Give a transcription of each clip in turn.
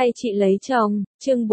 hay chị lấy chồng, chương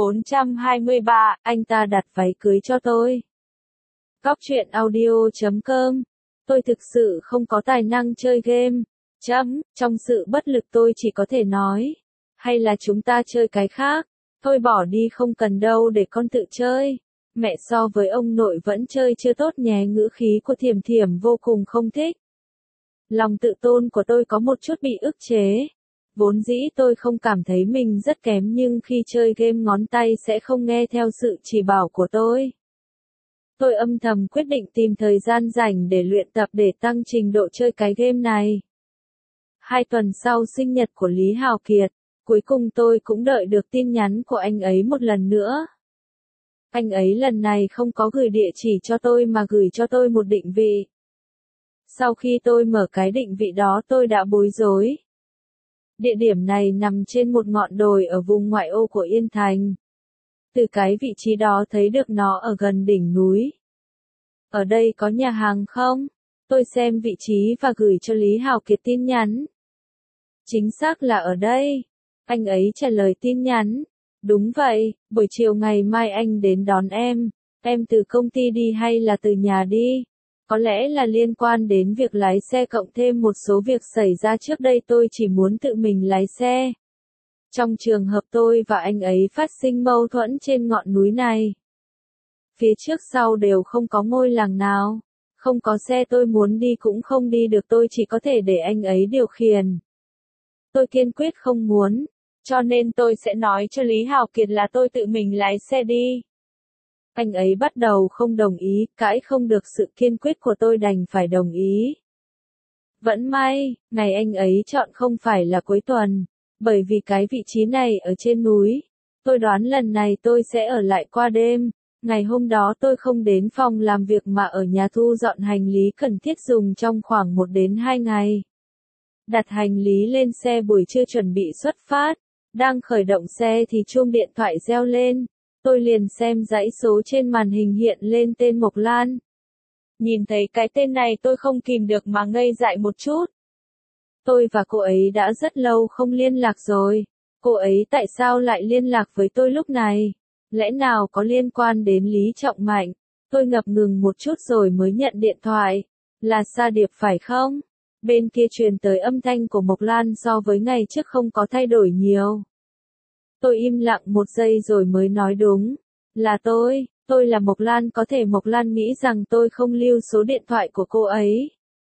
423, anh ta đặt váy cưới cho tôi. Góc truyện audio.com. Tôi thực sự không có tài năng chơi game. Trong sự bất lực tôi chỉ có thể nói. Hay là chúng ta chơi cái khác. Thôi bỏ đi, không cần đâu, để con tự chơi. Mẹ so với ông nội vẫn chơi chưa tốt nhé. Ngữ khí của Thiểm Thiểm vô cùng không thích. Lòng tự tôn của tôi có một chút bị ức chế. Vốn dĩ tôi không cảm thấy mình rất kém, nhưng khi chơi game ngón tay sẽ không nghe theo sự chỉ bảo của tôi. Tôi âm thầm quyết định tìm thời gian rảnh để luyện tập để tăng trình độ chơi cái game này. 2 tuần sau sinh nhật của Lý Hào Kiệt, cuối cùng tôi cũng đợi được tin nhắn của anh ấy một lần nữa. Anh ấy lần này không có gửi địa chỉ cho tôi mà gửi cho tôi một định vị. Sau khi tôi mở cái định vị đó tôi đã bối rối. Địa điểm này nằm trên một ngọn đồi ở vùng ngoại ô của Yên Thành. Từ cái vị trí đó thấy được nó ở gần đỉnh núi. Ở đây có nhà hàng không? Tôi xem vị trí và gửi cho Lý Hào Kiệt tin nhắn. Chính xác là ở đây. Anh ấy trả lời tin nhắn. Đúng vậy, buổi chiều ngày mai anh đến đón em. Em từ công ty đi hay là từ nhà đi? Có lẽ là liên quan đến việc lái xe cộng thêm một số việc xảy ra trước đây, tôi chỉ muốn tự mình lái xe. Trong trường hợp tôi và anh ấy phát sinh mâu thuẫn trên ngọn núi này. Phía trước sau đều không có ngôi làng nào. Không có xe tôi muốn đi cũng không đi được, tôi chỉ có thể để anh ấy điều khiển. Tôi kiên quyết không muốn. Cho nên tôi sẽ nói cho Lý Hào Kiệt là tôi tự mình lái xe đi. Anh ấy bắt đầu không đồng ý, cãi không được sự kiên quyết của tôi đành phải đồng ý. Vẫn may, ngày anh ấy chọn không phải là cuối tuần, bởi vì cái vị trí này ở trên núi. Tôi đoán lần này tôi sẽ ở lại qua đêm. Ngày hôm đó tôi không đến phòng làm việc mà ở nhà thu dọn hành lý cần thiết dùng trong khoảng 1 đến 2 ngày. Đặt hành lý lên xe buổi trưa chuẩn bị xuất phát. Đang khởi động xe thì chuông điện thoại reo lên. Tôi liền xem dãy số trên màn hình hiện lên tên Mộc Lan. Nhìn thấy cái tên này tôi không kìm được mà ngây dại một chút. Tôi và cô ấy đã rất lâu không liên lạc rồi. Cô ấy tại sao lại liên lạc với tôi lúc này? Lẽ nào có liên quan đến Lý Trọng Mạnh? Tôi ngập ngừng một chút rồi mới nhận điện thoại. Là Sa Điệp phải không? Bên kia truyền tới âm thanh của Mộc Lan so với ngày trước không có thay đổi nhiều. Tôi im lặng một giây rồi mới nói đúng. Là tôi là Mộc Lan. Có thể Mộc Lan nghĩ rằng tôi không lưu số điện thoại của cô ấy.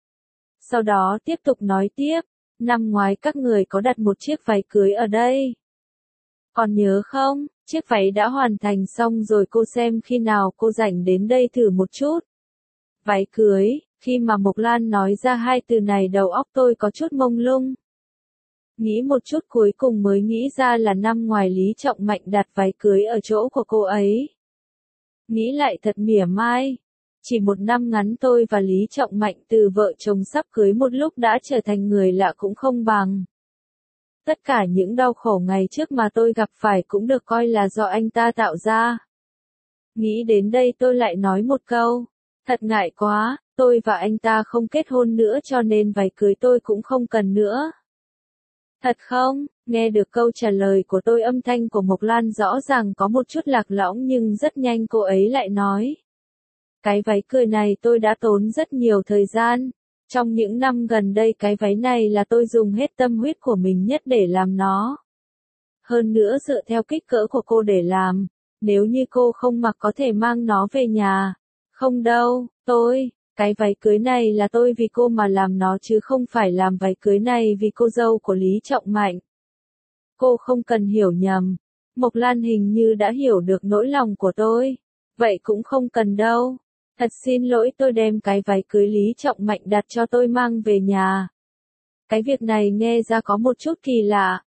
Sau đó tiếp tục nói tiếp. Năm ngoái các người có đặt một chiếc váy cưới ở đây. Còn nhớ không? Chiếc váy đã hoàn thành xong rồi, cô xem khi nào cô rảnh đến đây thử một chút. Váy cưới, khi mà Mộc Lan nói ra 2 từ này đầu óc tôi có chút mông lung. Nghĩ một chút cuối cùng mới nghĩ ra là năm ngoài Lý Trọng Mạnh đặt váy cưới ở chỗ của cô ấy. Nghĩ lại thật mỉa mai. Chỉ 1 năm ngắn tôi và Lý Trọng Mạnh từ vợ chồng sắp cưới một lúc đã trở thành người lạ cũng không bằng. Tất cả những đau khổ ngày trước mà tôi gặp phải cũng được coi là do anh ta tạo ra. Nghĩ đến đây tôi lại nói một câu. Thật ngại quá, tôi và anh ta không kết hôn nữa cho nên váy cưới tôi cũng không cần nữa. Thật không? Nghe được câu trả lời của tôi, âm thanh của Mộc Lan rõ ràng có một chút lạc lõng nhưng rất nhanh cô ấy lại nói. Cái váy cưới này tôi đã tốn rất nhiều thời gian. Trong những năm gần đây cái váy này là tôi dùng hết tâm huyết của mình nhất để làm nó. Hơn nữa dựa theo kích cỡ của cô để làm. Nếu như cô không mặc có thể mang nó về nhà. Không đâu, cái váy cưới này là tôi vì cô mà làm nó chứ không phải làm váy cưới này vì cô dâu của Lý Trọng Mạnh. Cô không cần hiểu nhầm. Mộc Lan hình như đã hiểu được nỗi lòng của tôi. Vậy cũng không cần đâu. Thật xin lỗi, tôi đem cái váy cưới Lý Trọng Mạnh đặt cho tôi mang về nhà. Cái việc này nghe ra có một chút kỳ lạ.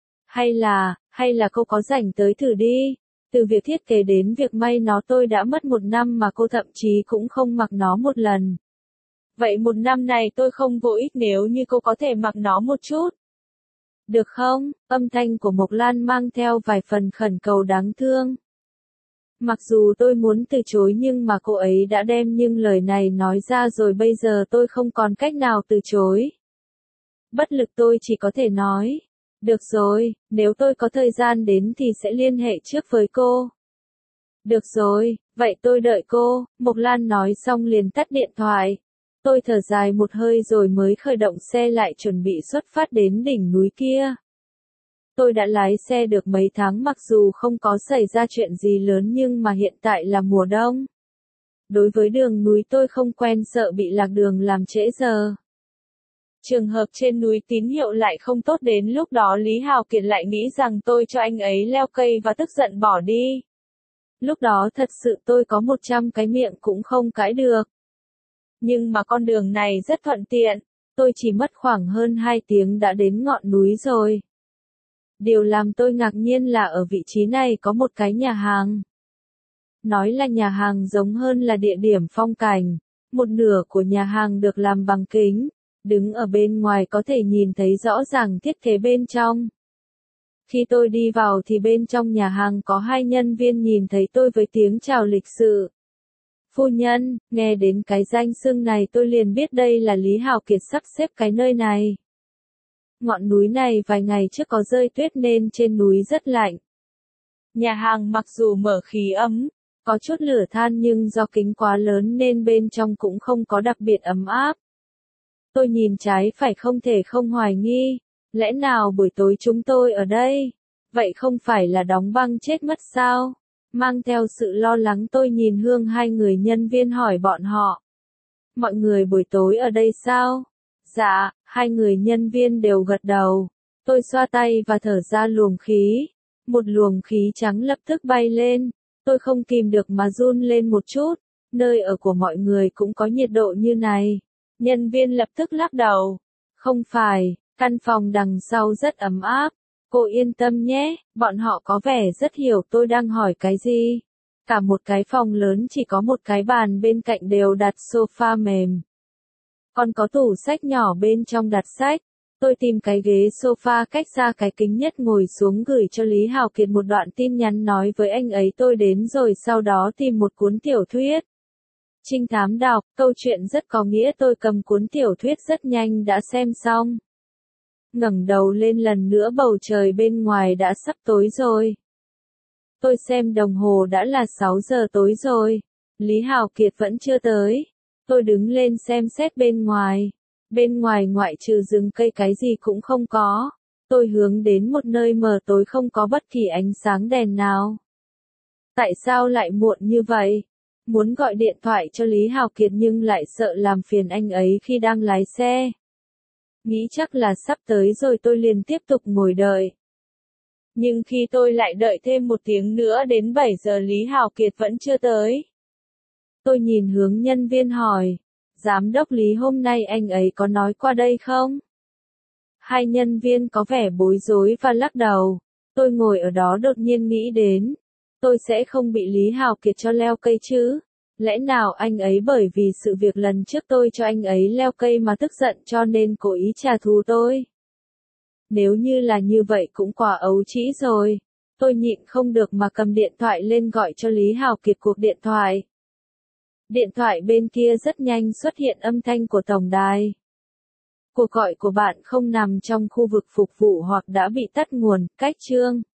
Hay là cô có rảnh tới thử đi. Từ việc thiết kế đến việc may nó tôi đã mất 1 năm mà cô thậm chí cũng không mặc nó một lần. Vậy 1 năm này tôi không vô ích nếu như cô có thể mặc nó một chút. Được không? Âm thanh của Mộc Lan mang theo vài phần khẩn cầu đáng thương. Mặc dù tôi muốn từ chối nhưng mà cô ấy đã đem những lời này nói ra rồi, bây giờ tôi không còn cách nào từ chối. Bất lực tôi chỉ có thể nói. Được rồi, nếu tôi có thời gian đến thì sẽ liên hệ trước với cô. Được rồi, vậy tôi đợi cô, Mộc Lan nói xong liền tắt điện thoại. Tôi thở dài một hơi rồi mới khởi động xe lại chuẩn bị xuất phát đến đỉnh núi kia. Tôi đã lái xe được mấy tháng mặc dù không có xảy ra chuyện gì lớn nhưng mà hiện tại là mùa đông. Đối với đường núi tôi không quen, sợ bị lạc đường làm trễ giờ. Trường hợp trên núi tín hiệu lại không tốt, đến lúc đó Lý Hào Kiệt lại nghĩ rằng tôi cho anh ấy leo cây và tức giận bỏ đi. Lúc đó thật sự tôi có 100 cái miệng cũng không cãi được. Nhưng mà con đường này rất thuận tiện, tôi chỉ mất khoảng hơn 2 tiếng đã đến ngọn núi rồi. Điều làm tôi ngạc nhiên là ở vị trí này có một cái nhà hàng. Nói là nhà hàng giống hơn là địa điểm phong cảnh. Một nửa của nhà hàng được làm bằng kính, đứng ở bên ngoài có thể nhìn thấy rõ ràng thiết kế bên trong. Khi tôi đi vào thì bên trong nhà hàng có 2 nhân viên nhìn thấy tôi với tiếng chào lịch sự. Phu nhân, nghe đến cái danh xưng này tôi liền biết đây là Lý Hào Kiệt sắp xếp cái nơi này. Ngọn núi này vài ngày trước có rơi tuyết nên trên núi rất lạnh. Nhà hàng mặc dù mở khí ấm, có chút lửa than nhưng do kính quá lớn nên bên trong cũng không có đặc biệt ấm áp. Tôi nhìn trái phải không thể không hoài nghi, lẽ nào buổi tối chúng tôi ở đây? Vậy không phải là đóng băng chết mất sao? Mang theo sự lo lắng tôi nhìn hướng 2 người nhân viên hỏi bọn họ. Mọi người buổi tối ở đây sao? Dạ, 2 người nhân viên đều gật đầu. Tôi xoa tay và thở ra luồng khí. Một luồng khí trắng lập tức bay lên. Tôi không kìm được mà run lên một chút. Nơi ở của mọi người cũng có nhiệt độ như này. Nhân viên lập tức lắc đầu. Không phải, căn phòng đằng sau rất ấm áp. Cô yên tâm nhé, bọn họ có vẻ rất hiểu tôi đang hỏi cái gì. Cả một cái phòng lớn chỉ có một cái bàn bên cạnh đều đặt sofa mềm. Còn có tủ sách nhỏ bên trong đặt sách. Tôi tìm cái ghế sofa cách xa cái kính nhất ngồi xuống gửi cho Lý Hào Kiệt một đoạn tin nhắn nói với anh ấy tôi đến rồi sau đó tìm một cuốn tiểu thuyết. Trinh thám đọc, câu chuyện rất có nghĩa, tôi cầm cuốn tiểu thuyết rất nhanh đã xem xong. Ngẩng đầu lên lần nữa bầu trời bên ngoài đã sắp tối rồi. Tôi xem đồng hồ đã là 6 giờ tối rồi. Lý Hào Kiệt vẫn chưa tới. Tôi đứng lên xem xét bên ngoài. Bên ngoài ngoại trừ rừng cây cái gì cũng không có. Tôi hướng đến một nơi mờ tối không có bất kỳ ánh sáng đèn nào. Tại sao lại muộn như vậy? Muốn gọi điện thoại cho Lý Hào Kiệt nhưng lại sợ làm phiền anh ấy khi đang lái xe. Nghĩ chắc là sắp tới rồi tôi liền tiếp tục ngồi đợi. Nhưng khi tôi lại đợi thêm 1 tiếng nữa đến 7 giờ Lý Hào Kiệt vẫn chưa tới. Tôi nhìn hướng nhân viên hỏi, giám đốc Lý hôm nay anh ấy có nói qua đây không? 2 nhân viên có vẻ bối rối và lắc đầu. Tôi ngồi ở đó đột nhiên nghĩ đến, tôi sẽ không bị Lý Hào Kiệt cho leo cây chứ? Lẽ nào anh ấy bởi vì sự việc lần trước tôi cho anh ấy leo cây mà tức giận cho nên cố ý trả thù tôi? Nếu như là như vậy cũng quá ấu trĩ rồi. Tôi nhịn không được mà cầm điện thoại lên gọi cho Lý Hào Kiệt cuộc điện thoại. Điện thoại bên kia rất nhanh xuất hiện âm thanh của tổng đài. Cuộc gọi của bạn không nằm trong khu vực phục vụ hoặc đã bị tắt nguồn, cách chương.